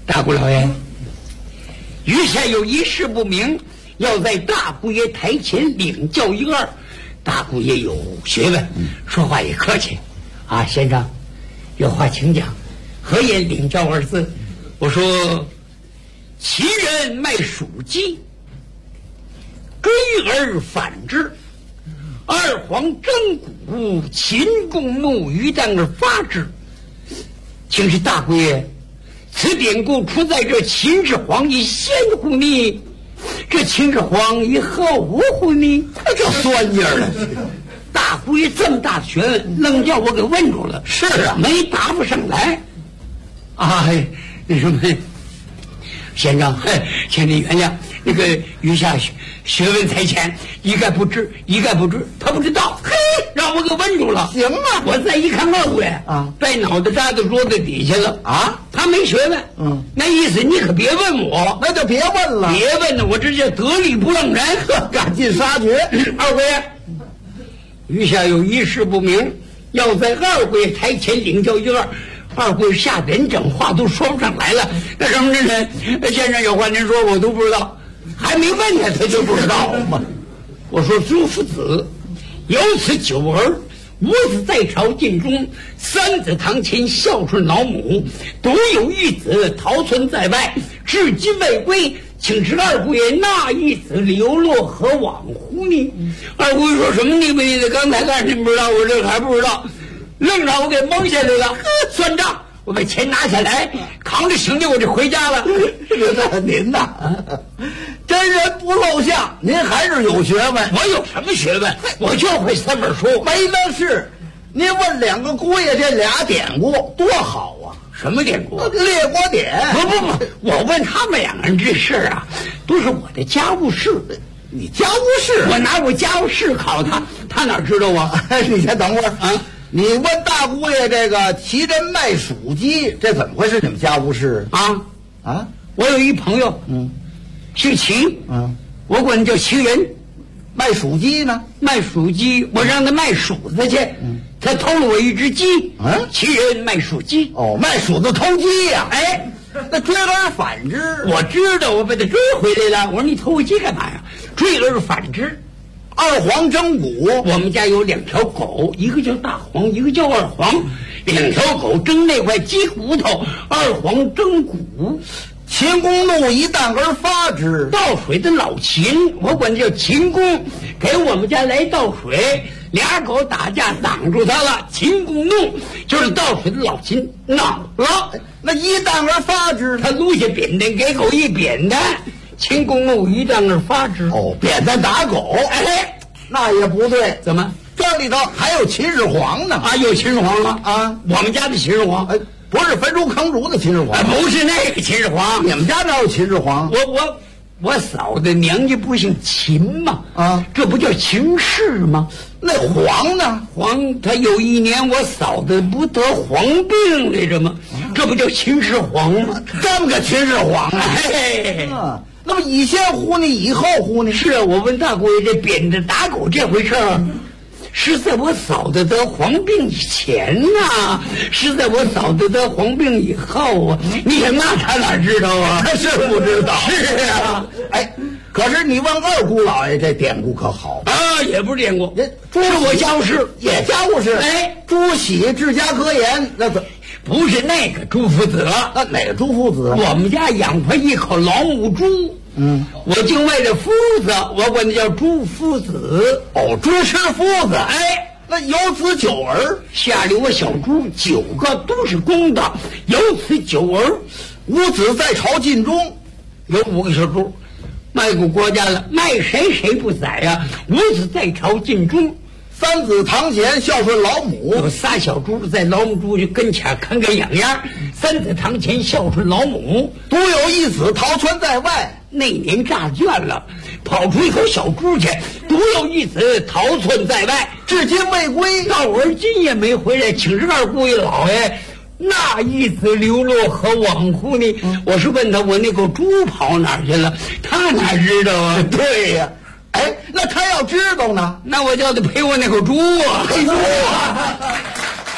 大姑老爷，余下有一事不明，要在大姑爷台前领教一二。大姑爷有学问，说话也客气啊。先生，有话请讲。何言领教二字？我说，其人卖属鸡，追而反之。二黄争骨，秦共怒，于旦而发之。请示大姑爷，此典故出在这秦始皇以先乎呢？这秦始皇以后无乎呢？这叫酸劲儿了。大姑爷这么大的学问，愣叫我给问住了。是啊，没答不上来。啊，那什么，先生，请您原谅，那个余下学问才浅，一概不知。他不知道，嘿，让我给问住了。行啊，我再一看二姑爷啊，把脑袋扎到桌子底下了啊，他没学问。那意思你可别问我， 那就别问了， 别问了，我这叫得理不让人， 赶尽杀绝。 二姑爷，余下有一事不明，要在二姑爷台前领教一二。二姑爷吓人整话都说不上来了。那什么人，先生有话您说，我都不知道，还没问呢，他就不知道吗？我说朱夫子有此九儿，五子在朝尽忠，三子堂前孝顺老母，独有一子逃窜在外，至今未归。请示二姑爷，那一子流落何往乎呢？二姑爷说什么你不记得？刚才干您不知道，我这还不知道，愣让我给蒙下来了。算账，我把钱拿下来，扛着行李我就回家了。 您呐，真人不露相，您还是有学问。 我有什么学问？我就会三本书。 没那事，您问两个姑爷这俩典故多好啊！ 什么典故？ 列国典。 不，我问他们两个人这事儿啊，都是我的家务事。 你家务事？ 我拿我家务事考他，他哪知道啊？ 你先等会儿啊！你问大姑爷这个奇人卖属鸡，这怎么会是你们家务事啊？ 我有一朋友，姓齐，我管他叫齐人， 卖属鸡呢？ 卖属鸡，我让他卖鼠子去，他偷了我一只鸡，齐人卖属鸡。 哦，卖鼠子偷鸡呀？ 哎， 那追而反之， 我知道，我把他追回来了。我说你偷我鸡干嘛呀？追而反之。 二黄争骨， 我们家有两条狗，一个叫大黄，一个叫二黄，两条狗争那块鸡骨头，二黄争骨。 秦公怒，一旦而发之。 倒水的老秦，我管他叫秦公，给我们家来倒水，俩狗打架挡住他了。秦公怒，就是倒水的老秦恼了。 那一旦而发之， 他撸下扁担给狗一扁担。秦公怒，一旦而发之。 哦，扁担打狗， 哎， 那也不对。 怎么？ 这里头还有秦始皇呢？ 啊，有秦始皇吗？ 啊， 我们家的秦始皇， 不是焚书坑儒的秦始皇， 不是那个秦始皇。 你们家哪有秦始皇？ 我嫂子娘家不姓秦吗？ 啊， 这不叫秦氏吗？ 那皇呢？ 皇，他有一年我嫂子不得皇病来着吗？这不叫秦始皇吗？ 这么个秦始皇啊！ 嘿， 那么以先乎你，以后乎你？ 是啊，我问大姑爷，这扁着打狗这回事儿，是在我嫂子得黄病以前呢，是在我嫂子得黄病以后啊？你想那他哪知道啊？ 他是不知道。 是啊， 哎，可是你问二姑老爷这典故可好啊？也不是典故， 这是我家务事， 也家务事。 哎， 朱熹治家格言，那怎不是那个朱夫子？ 哪个朱夫子？ 我们家养活一口老母猪。我就为了夫子，我管他叫朱夫子。 哦，朱氏夫子。 哎， 那有此九儿， 下里我小猪9个都是公的，有此9儿。 五子在朝尽忠， 有5个小猪，卖给国家了，卖谁谁不宰呀？五子在朝尽忠。 三子堂前孝顺老母， 有仨小猪在老母猪跟前看看养样。三子堂前孝顺老母， 独有一子逃窜在外。 那年诈圈了，跑出一口小猪去，独有一子逃窜在外， 至今未归， 到而今也没回来。请示二姑爷老爷，那一子流落何往乎呢？我是问他，我那口猪跑哪儿去了？他哪知道啊？ 对呀。哎，那他要知道呢， 那我叫他赔我那口猪啊！ 赔猪啊！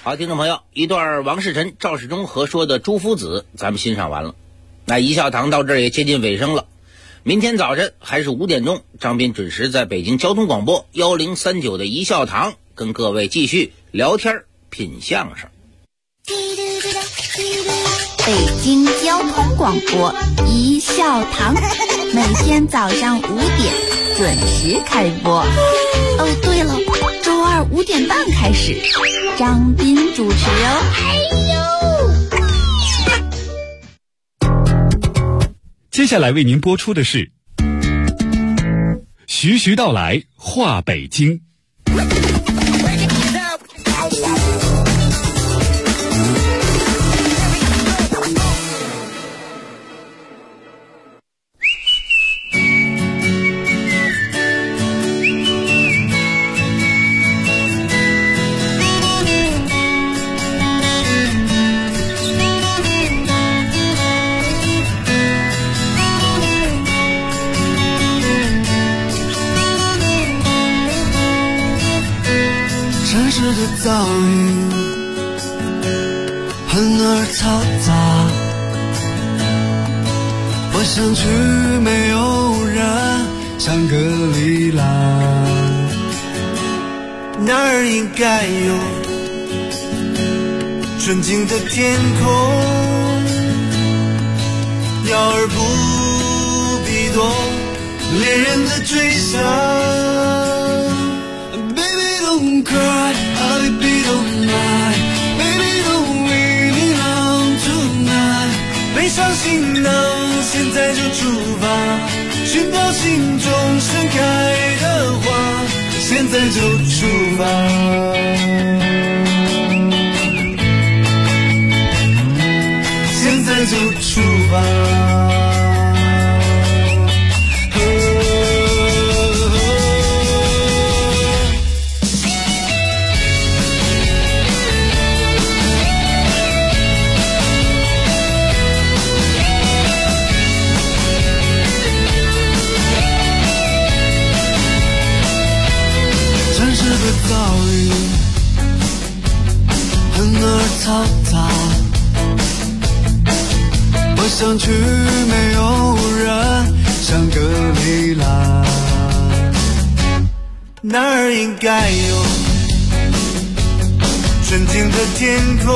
好，听众朋友，一段王世臣、赵世忠合说的《朱夫子》咱们欣赏完了。那一笑堂到这儿也接近尾声了。明天早晨还是5点钟，张斌准时在北京交通广播1039的一笑堂跟各位继续聊天品相声。 北京交通广播一笑堂，每天早上5点准时开播。哦，对了，周二5点半开始，张斌主持哦。 接下来为您播出的是徐徐道来话北京。 城市的噪音很而嘈杂，我想去没有人香格里拉，那儿应该有纯净的天空，鸟儿不必多恋人的追想。Don't cry, baby, don't lie, baby, don't leave me alone tonight. 背上行囊，现在就出发，寻找心中盛开的花，现在就出发。现在就出发。噪音很而嘈杂，我想去没有人香格里拉，那儿应该有纯净的天空，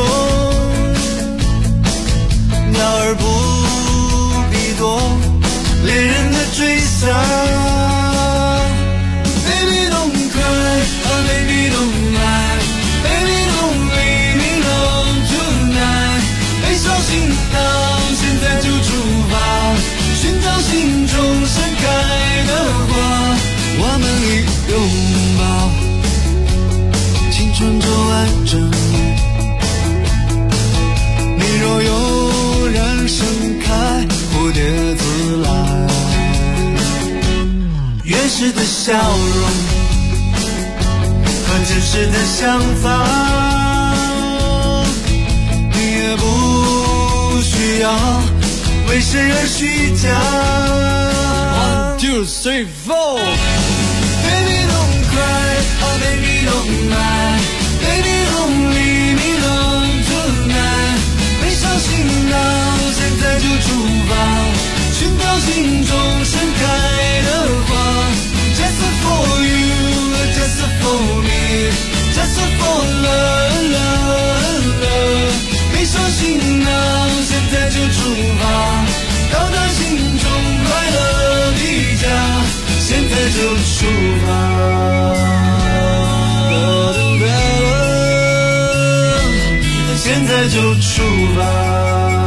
鸟儿不必多恋人的追想。Baby don't cry, baby don't lie, baby don't leave me alone tonight. 背上行囊，现在就出发，寻找心中盛开的花。我们一拥抱，青春就爱着你。你若有人盛开，蝴蝶自来。原始的笑容和真实的想法，你也不需要为谁而虚假。1, 2, 3, 4 Baby don't cry, oh baby don't lie, baby don't leave me alone tonight. 背上行囊，现在就出发，寻找心中盛开的花。Just for you, just for me, just for love, love, love. 背上行囊，现在就出发，到达心中快乐的家，现在就出发。现在就出发。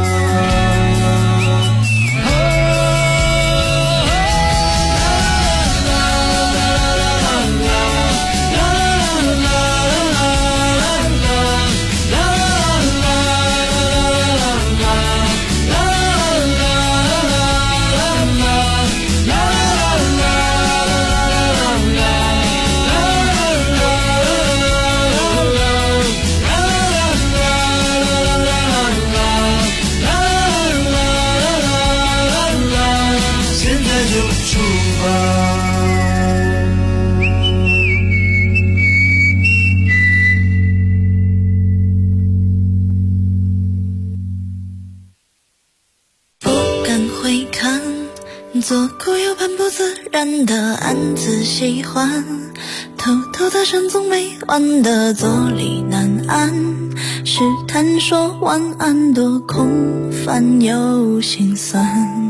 做过又半不自然的暗自喜欢，偷偷的神总没完的坐立难安，试探说晚安多空泛又心酸，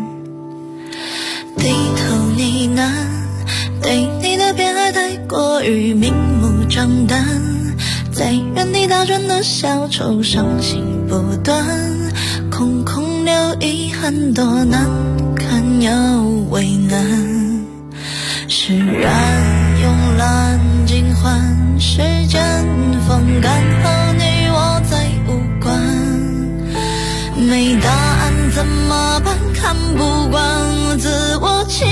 低头呢喃，对你的偏爱太过于明目张胆，在原地打转的小丑伤心不断，空空留遗憾多难堪又为难，释然慵懒尽欢，时间风干和你我再无关，没答案怎么办？看不惯自我欺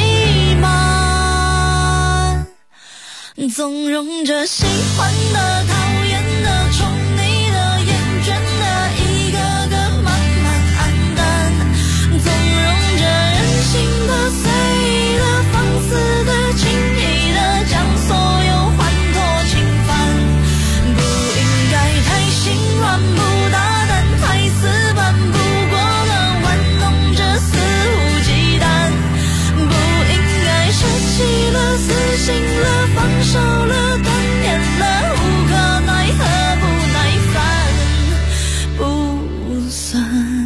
瞒，纵容着喜欢的、讨厌的、宠你的、厌倦的，一个个慢慢黯淡，纵容着任性的、随意的、放肆的、轻易的，将所有欢脱侵犯，不应该太心软，不大胆，太死板，不过的玩弄着肆无忌惮，不应该舍弃了、死心了、放手了、断念了，无可奈何，不耐烦，不算。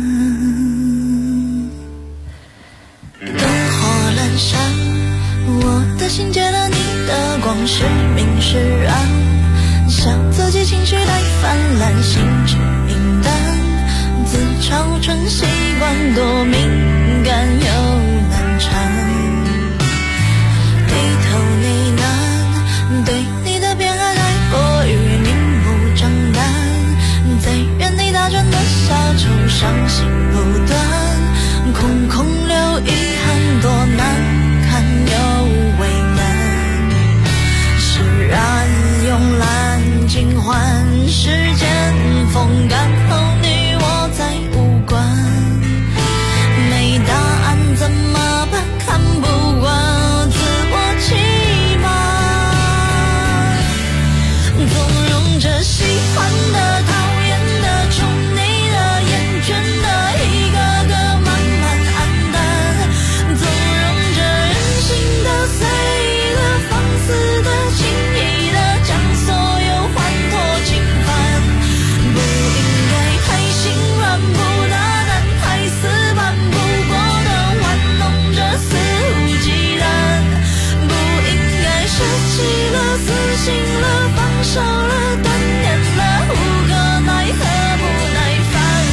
灯火阑珊，我的心借了你的光，时明时暗，笑自己情绪太泛滥，心知明淡，自嘲成习惯，多敏感又难缠，低头呢喃，对你的偏爱太过于明目张胆，在原地打转的小丑伤心不断，空空留遗憾多难堪又为难，释然慵懒尽欢，时间风干后你我再无关，没答案怎么办？看不惯自我欺瞒，纵容着喜欢的、讨厌的、宠你的、厌倦的，一个个慢慢黯淡，纵容着任性的、随意的、放肆的、轻易的，将所有欢脱侵犯，不应该太心软，不大胆，太死板，不过的玩弄着肆无忌惮，不应该舍弃了、死心了、放手了、断念了，无可奈何，不耐烦。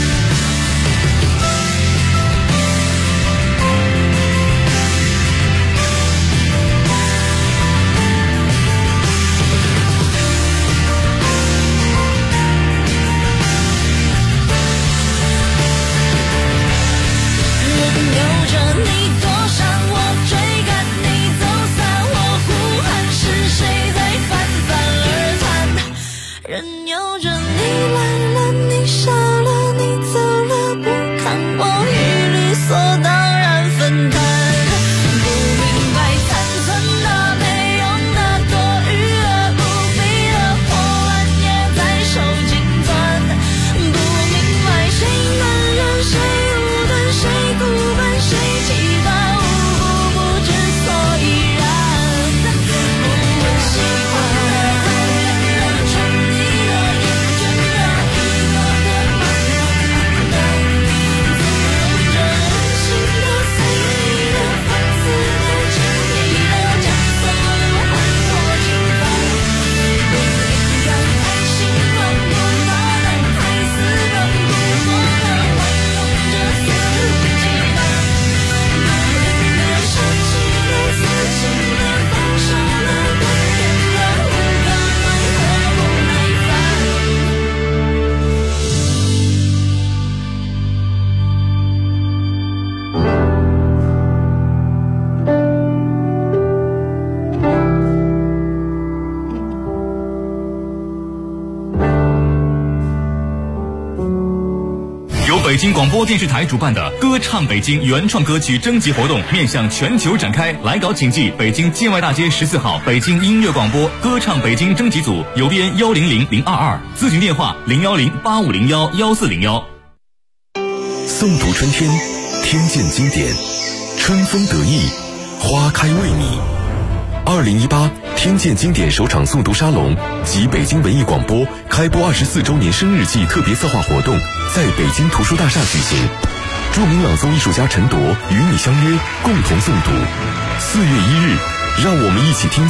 任由着你躲闪，我追赶你走散，我呼喊是谁在泛泛而谈，任由着你来了，你笑了，你走了，不看我一律所当然分担，不明白残存的、没用的、多余的、不必的破烂也在手紧攥，不明白谁男人谁无端，谁孤本谁极端，无不不知所以然，不问喜欢的、讨厌的、宠你的、厌倦的，一个个慢慢黯淡，纵容着任性的、随意的、放肆的、轻易的，将所有欢脱侵犯，不应该太心软，不大胆，太死板，不过的玩弄着肆无忌惮，不应该舍弃了、死心了、放手了、断念了，无可奈何，不耐烦。 由北京广播电视台主办的歌唱北京原创歌曲征集活动面向全球展开，来稿请寄北京建外大街14号北京音乐广播歌唱北京征集组，邮编100022，咨询电话01085011401。 诵读春天，听见经典， 春风得意，花开为你。2018听见经典首场诵读沙龙及北京文艺广播开播24周年生日季特别策划活动在北京图书大厦举行，著名朗诵艺术家陈铎与你相约，共同诵读。4月1日，让我们一起听见